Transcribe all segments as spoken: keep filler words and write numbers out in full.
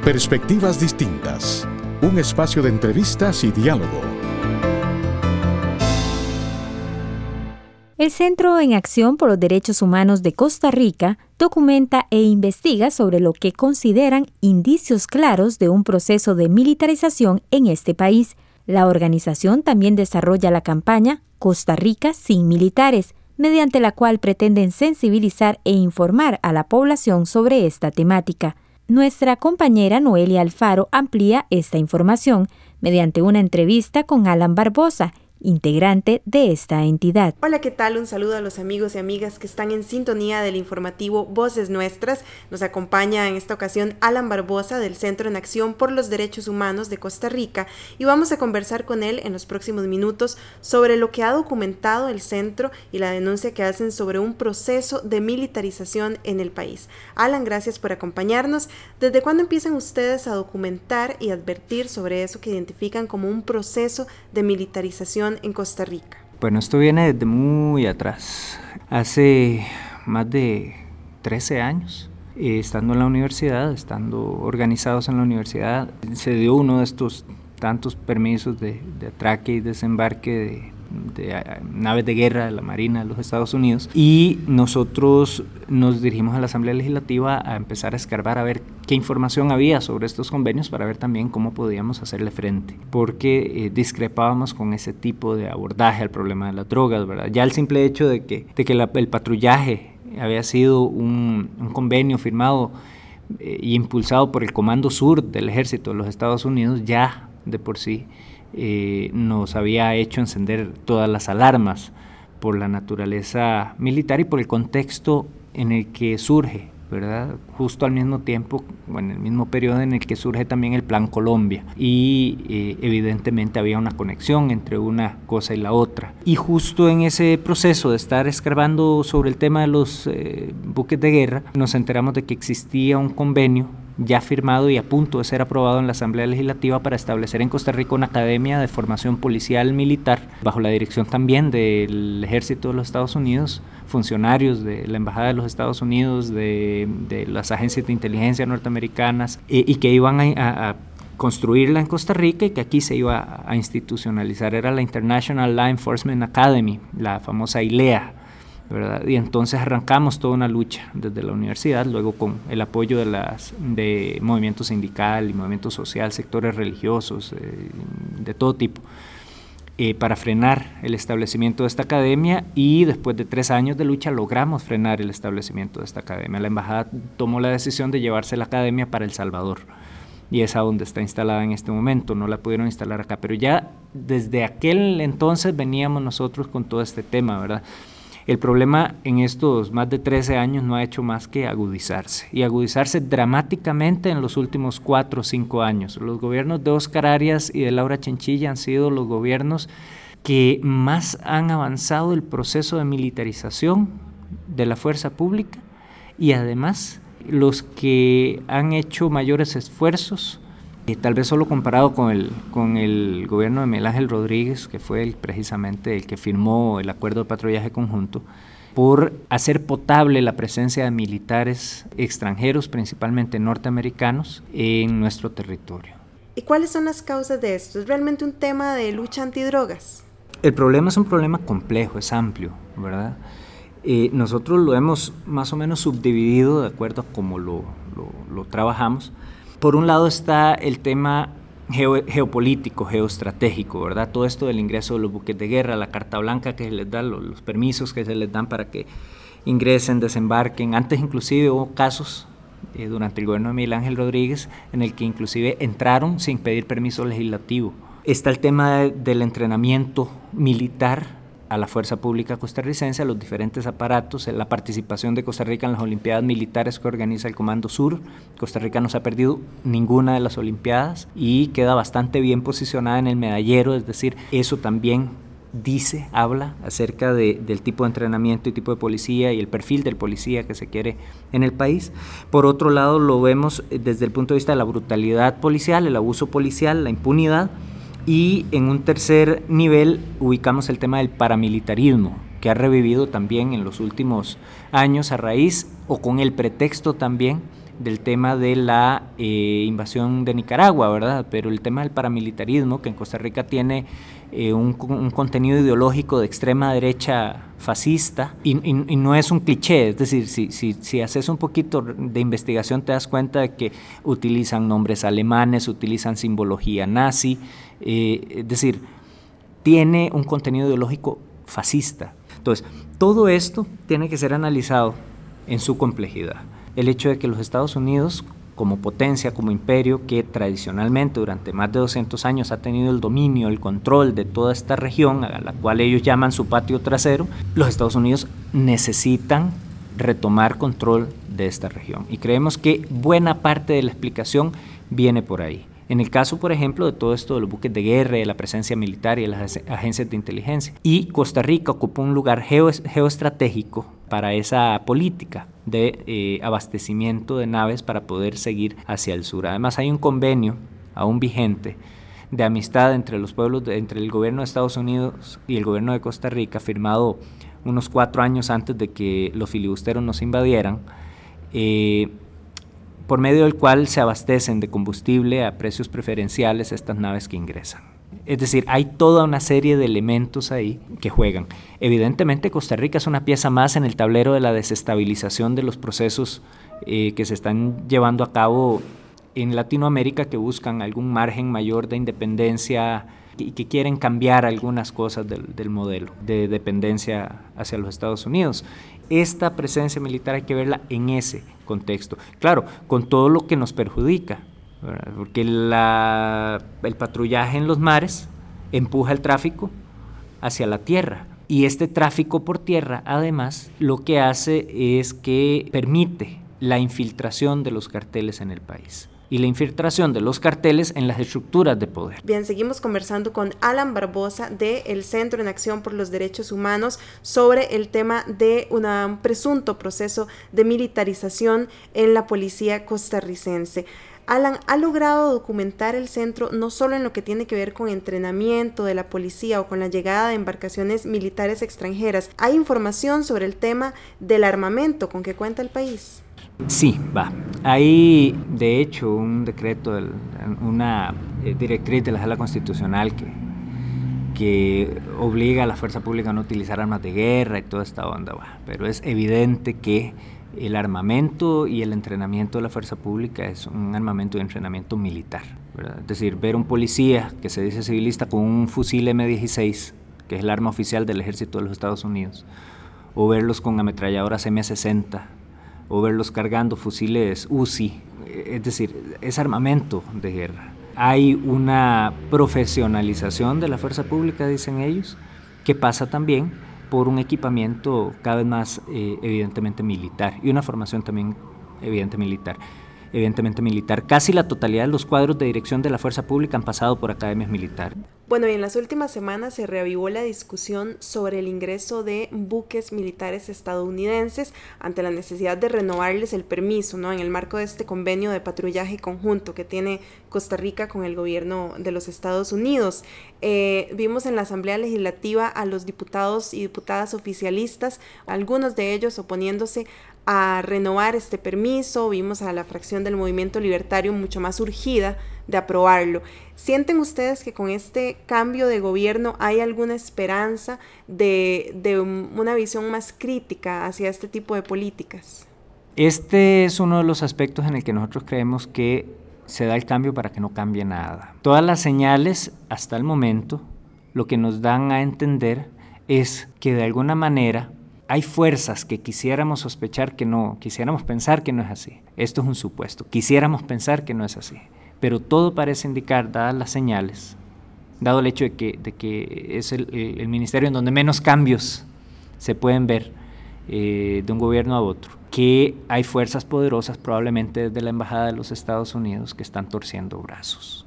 Perspectivas distintas. Un espacio de entrevistas y diálogo. El Centro en Acción por los Derechos Humanos de Costa Rica documenta e investiga sobre lo que consideran indicios claros de un proceso de militarización en este país. La organización también desarrolla la campaña Costa Rica sin militares, mediante la cual pretenden sensibilizar e informar a la población sobre esta temática. Nuestra compañera Noelia Alfaro amplía esta información mediante una entrevista con Alan Barbosa, integrante de esta entidad. Hola, ¿qué tal? Un saludo a los amigos y amigas que están en sintonía del informativo Voces Nuestras. Nos acompaña en esta ocasión Alan Barbosa del Centro en Acción por los Derechos Humanos de Costa Rica y vamos a conversar con él en los próximos minutos sobre lo que ha documentado el centro y la denuncia que hacen sobre un proceso de militarización en el país. Alan, gracias por acompañarnos. ¿Desde cuándo empiezan ustedes a documentar y advertir sobre eso que identifican como un proceso de militarización en Costa Rica? Bueno, esto viene desde muy atrás. Hace más de trece años, eh, estando en la universidad, estando organizados en la universidad, se dio uno de estos tantos permisos de, de atraque y desembarque de, de uh, naves de guerra de la Marina de los Estados Unidos, y nosotros nos dirigimos a la Asamblea Legislativa a empezar a escarbar a ver qué información había sobre estos convenios para ver también cómo podíamos hacerle frente, porque eh, discrepábamos con ese tipo de abordaje al problema de las drogas, ¿verdad? Ya el simple hecho de que, de que la, el patrullaje había sido un, un convenio firmado eh, y impulsado por el Comando Sur del Ejército de los Estados Unidos ya de por sí eh, nos había hecho encender todas las alarmas por la naturaleza militar y por el contexto en el que surge, ¿verdad? Justo al mismo tiempo, bueno, en el mismo periodo en el que surge también el Plan Colombia y eh, evidentemente había una conexión entre una cosa y la otra. Y justo en ese proceso de estar escarbando sobre el tema de los eh, buques de guerra, nos enteramos de que existía un convenio ya firmado y a punto de ser aprobado en la Asamblea Legislativa para establecer en Costa Rica una academia de formación policial militar bajo la dirección también del Ejército de los Estados Unidos, funcionarios de la Embajada de los Estados Unidos, de, de las agencias de inteligencia norteamericanas eh, y que iban a, a, a construirla en Costa Rica y que aquí se iba a institucionalizar. Era la International Law Enforcement Academy, la famosa I L E A, ¿verdad? Y entonces arrancamos toda una lucha desde la universidad, luego con el apoyo de las de movimiento sindical y movimiento social, sectores religiosos, eh, de todo tipo, eh, para frenar el establecimiento de esta academia, y después de tres años de lucha logramos frenar el establecimiento de esta academia. La embajada tomó la decisión de llevarse la academia para El Salvador, y es a donde está instalada en este momento, no la pudieron instalar acá, pero ya desde aquel entonces veníamos nosotros con todo este tema, ¿verdad? El problema en estos más de trece años no ha hecho más que agudizarse, y agudizarse dramáticamente en los últimos cuatro o cinco años. Los gobiernos de Óscar Arias y de Laura Chinchilla han sido los gobiernos que más han avanzado el proceso de militarización de la fuerza pública, y además los que han hecho mayores esfuerzos, y tal vez solo comparado con el, con el gobierno de Miguel Ángel Rodríguez, que fue el, precisamente el que firmó el acuerdo de patrullaje conjunto, por hacer potable la presencia de militares extranjeros, principalmente norteamericanos, en nuestro territorio. ¿Y cuáles son las causas de esto? ¿Es realmente un tema de lucha antidrogas? El problema es un problema complejo, es amplio, ¿verdad? Eh, nosotros lo hemos más o menos subdividido de acuerdo a cómo lo, lo, lo trabajamos. Por un lado está el tema geo, geopolítico, geoestratégico, ¿verdad? Todo esto del ingreso de los buques de guerra, la carta blanca que se les da, los, los permisos que se les dan para que ingresen, desembarquen. Antes inclusive hubo casos eh, durante el gobierno de Miguel Ángel Rodríguez en el que inclusive entraron sin pedir permiso legislativo. Está el tema de, del entrenamiento militar a la fuerza pública costarricense, a los diferentes aparatos, la participación de Costa Rica en las Olimpiadas Militares que organiza el Comando Sur. Costa Rica no se ha perdido ninguna de las Olimpiadas y queda bastante bien posicionada en el medallero, es decir, eso también dice, habla acerca de, del tipo de entrenamiento y tipo de policía y el perfil del policía que se quiere en el país. Por otro lado, lo vemos desde el punto de vista de la brutalidad policial, el abuso policial, la impunidad. Y en un tercer nivel ubicamos el tema del paramilitarismo, que ha revivido también en los últimos años a raíz o con el pretexto también del tema de la eh, invasión de Nicaragua, ¿verdad? Pero el tema del paramilitarismo, que en Costa Rica tiene eh, un, un contenido ideológico de extrema derecha fascista, y, y, y no es un cliché, es decir, si, si, si haces un poquito de investigación te das cuenta de que utilizan nombres alemanes, utilizan simbología nazi, eh, es decir, tiene un contenido ideológico fascista. Entonces, todo esto tiene que ser analizado en su complejidad. El hecho de que los Estados Unidos, como potencia, como imperio, que tradicionalmente durante más de doscientos años ha tenido el dominio, el control de toda esta región, a la cual ellos llaman su patio trasero, los Estados Unidos necesitan retomar control de esta región. Y creemos que buena parte de la explicación viene por ahí. En el caso, por ejemplo, de todo esto de los buques de guerra, de la presencia militar y de las agencias de inteligencia. Y Costa Rica ocupa un lugar geo, geoestratégico para esa política de eh, abastecimiento de naves para poder seguir hacia el sur. Además, hay un convenio aún vigente de amistad entre los pueblos, de, entre el gobierno de Estados Unidos y el gobierno de Costa Rica, firmado unos cuatro años antes de que los filibusteros nos invadieran, eh, por medio del cual se abastecen de combustible a precios preferenciales estas naves que ingresan. Es decir, hay toda una serie de elementos ahí que juegan. Evidentemente, Costa Rica es una pieza más en el tablero de la desestabilización de los procesos eh, que se están llevando a cabo en Latinoamérica, que buscan algún margen mayor de independencia y que quieren cambiar algunas cosas del, del modelo de dependencia hacia los Estados Unidos. Esta presencia militar hay que verla en ese contexto. Claro, con todo lo que nos perjudica, ¿verdad? Porque la, el patrullaje en los mares empuja el tráfico hacia la tierra. Y este tráfico por tierra, además, lo que hace es que permite la infiltración de los carteles en el país y la infiltración de los carteles en las estructuras de poder. Bien, seguimos conversando con Alan Barbosa del Centro en Acción por los Derechos Humanos sobre el tema de una, un presunto proceso de militarización en la policía costarricense. Alan, ¿ha logrado documentar el centro no solo en lo que tiene que ver con entrenamiento de la policía o con la llegada de embarcaciones militares extranjeras? ¿Hay información sobre el tema del armamento con que cuenta el país? Sí, va. Hay, de hecho, un decreto, una directriz de la Sala Constitucional que, que obliga a la fuerza pública a no utilizar armas de guerra y toda esta onda, va. Pero es evidente que el armamento y el entrenamiento de la fuerza pública es un armamento y entrenamiento militar, ¿verdad? Es decir, ver un policía que se dice civilista con un fusil eme dieciséis, que es el arma oficial del ejército de los Estados Unidos, o verlos con ametralladoras eme sesenta, o verlos cargando fusiles U Z I, es decir, es armamento de guerra. Hay una profesionalización de la fuerza pública, dicen ellos, que pasa también por un equipamiento cada vez más eh, evidentemente militar y una formación también evidente militar, evidentemente militar. Casi la totalidad de los cuadros de dirección de la fuerza pública han pasado por academias militares. Bueno, y en las últimas semanas se reavivó la discusión sobre el ingreso de buques militares estadounidenses ante la necesidad de renovarles el permiso, ¿no? En el marco de este convenio de patrullaje conjunto que tiene Costa Rica con el gobierno de los Estados Unidos. Eh, vimos en la Asamblea Legislativa a los diputados y diputadas oficialistas, algunos de ellos oponiéndose a renovar este permiso. Vimos a la fracción del Movimiento Libertario mucho más urgida de aprobarlo. ¿Sienten ustedes que con este cambio de gobierno hay alguna esperanza de, de una visión más crítica hacia este tipo de políticas? Este es uno de los aspectos en el que nosotros creemos que se da el cambio para que no cambie nada. Todas las señales hasta el momento lo que nos dan a entender es que de alguna manera hay fuerzas que quisiéramos sospechar que no, quisiéramos pensar que no es así. Esto es un supuesto, quisiéramos pensar que no es así. Pero todo parece indicar, dadas las señales, dado el hecho de que, de que es el, el, el ministerio en donde menos cambios se pueden ver eh, de un gobierno a otro, que hay fuerzas poderosas, probablemente desde la Embajada de los Estados Unidos, que están torciendo brazos.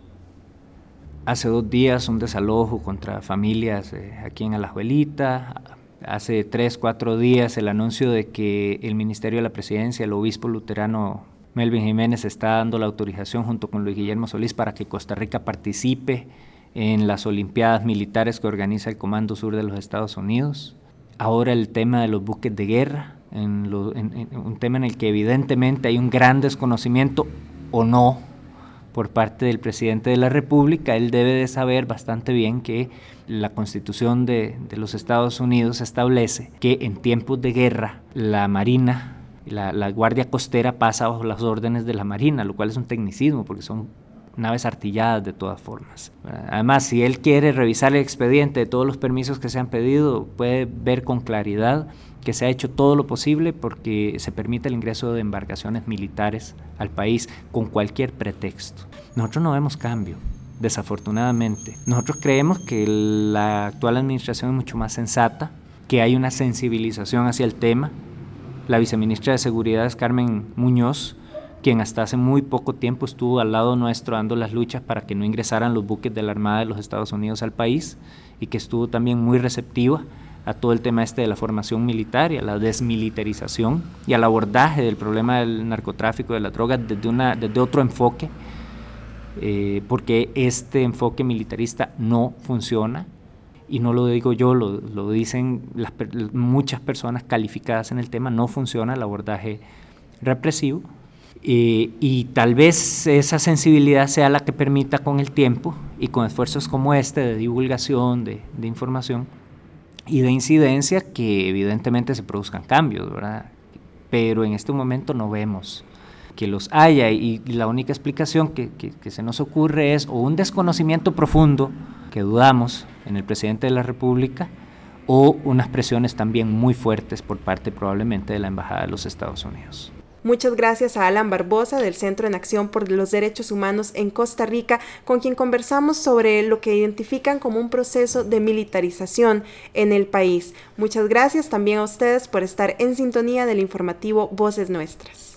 Hace dos días un desalojo contra familias eh, aquí en Alajuelita. Hace tres, cuatro días el anuncio de que el Ministerio de la Presidencia, el obispo luterano Melvin Jiménez, está dando la autorización junto con Luis Guillermo Solís para que Costa Rica participe en las Olimpiadas Militares que organiza el Comando Sur de los Estados Unidos. Ahora el tema de los buques de guerra, en, lo, en, en un tema en el que evidentemente hay un gran desconocimiento o no por parte del presidente de la República. Él debe de saber bastante bien que la Constitución de, de los Estados Unidos establece que en tiempos de guerra la Marina, la, la Guardia Costera pasa bajo las órdenes de la Marina, lo cual es un tecnicismo porque son naves artilladas de todas formas. Además, si él quiere revisar el expediente de todos los permisos que se han pedido, puede ver con claridad que se ha hecho todo lo posible porque se permite el ingreso de embarcaciones militares al país con cualquier pretexto. Nosotros no vemos cambio, desafortunadamente. Nosotros creemos que la actual administración es mucho más sensata, que hay una sensibilización hacia el tema. La viceministra de Seguridad es Carmen Muñoz, quien hasta hace muy poco tiempo estuvo al lado nuestro dando las luchas para que no ingresaran los buques de la Armada de los Estados Unidos al país y que estuvo también muy receptiva a todo el tema este de la formación militar y a la desmilitarización y al abordaje del problema del narcotráfico, de la droga desde, una, desde otro enfoque, eh, porque este enfoque militarista no funciona, y no lo digo yo, lo, lo dicen las, muchas personas calificadas en el tema, no funciona el abordaje represivo. Eh, y tal vez esa sensibilidad sea la que permita con el tiempo y con esfuerzos como este de divulgación, de, de información y de incidencia, que evidentemente se produzcan cambios, ¿verdad? Pero en este momento no vemos que los haya, y la única explicación que, que, que se nos ocurre es o un desconocimiento profundo, que dudamos, en el presidente de la República, o unas presiones también muy fuertes por parte probablemente de la Embajada de los Estados Unidos. Muchas gracias a Alan Barbosa del Centro en Acción por los Derechos Humanos en Costa Rica, con quien conversamos sobre lo que identifican como un proceso de militarización en el país. Muchas gracias también a ustedes por estar en sintonía del informativo Voces Nuestras.